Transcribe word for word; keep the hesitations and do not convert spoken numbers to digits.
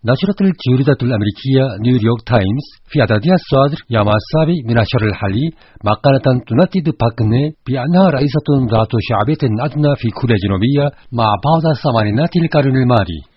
نشرت الجريدة الأمريكية نيويورك تايمز في عددها الصادر يوم السابع من الشهر الحالي مقالة تندد باكني بأنها رئيسة ذات شعبية أدنى في كوريا الجنوبية مع بعض الثمانينات القرن الماضي.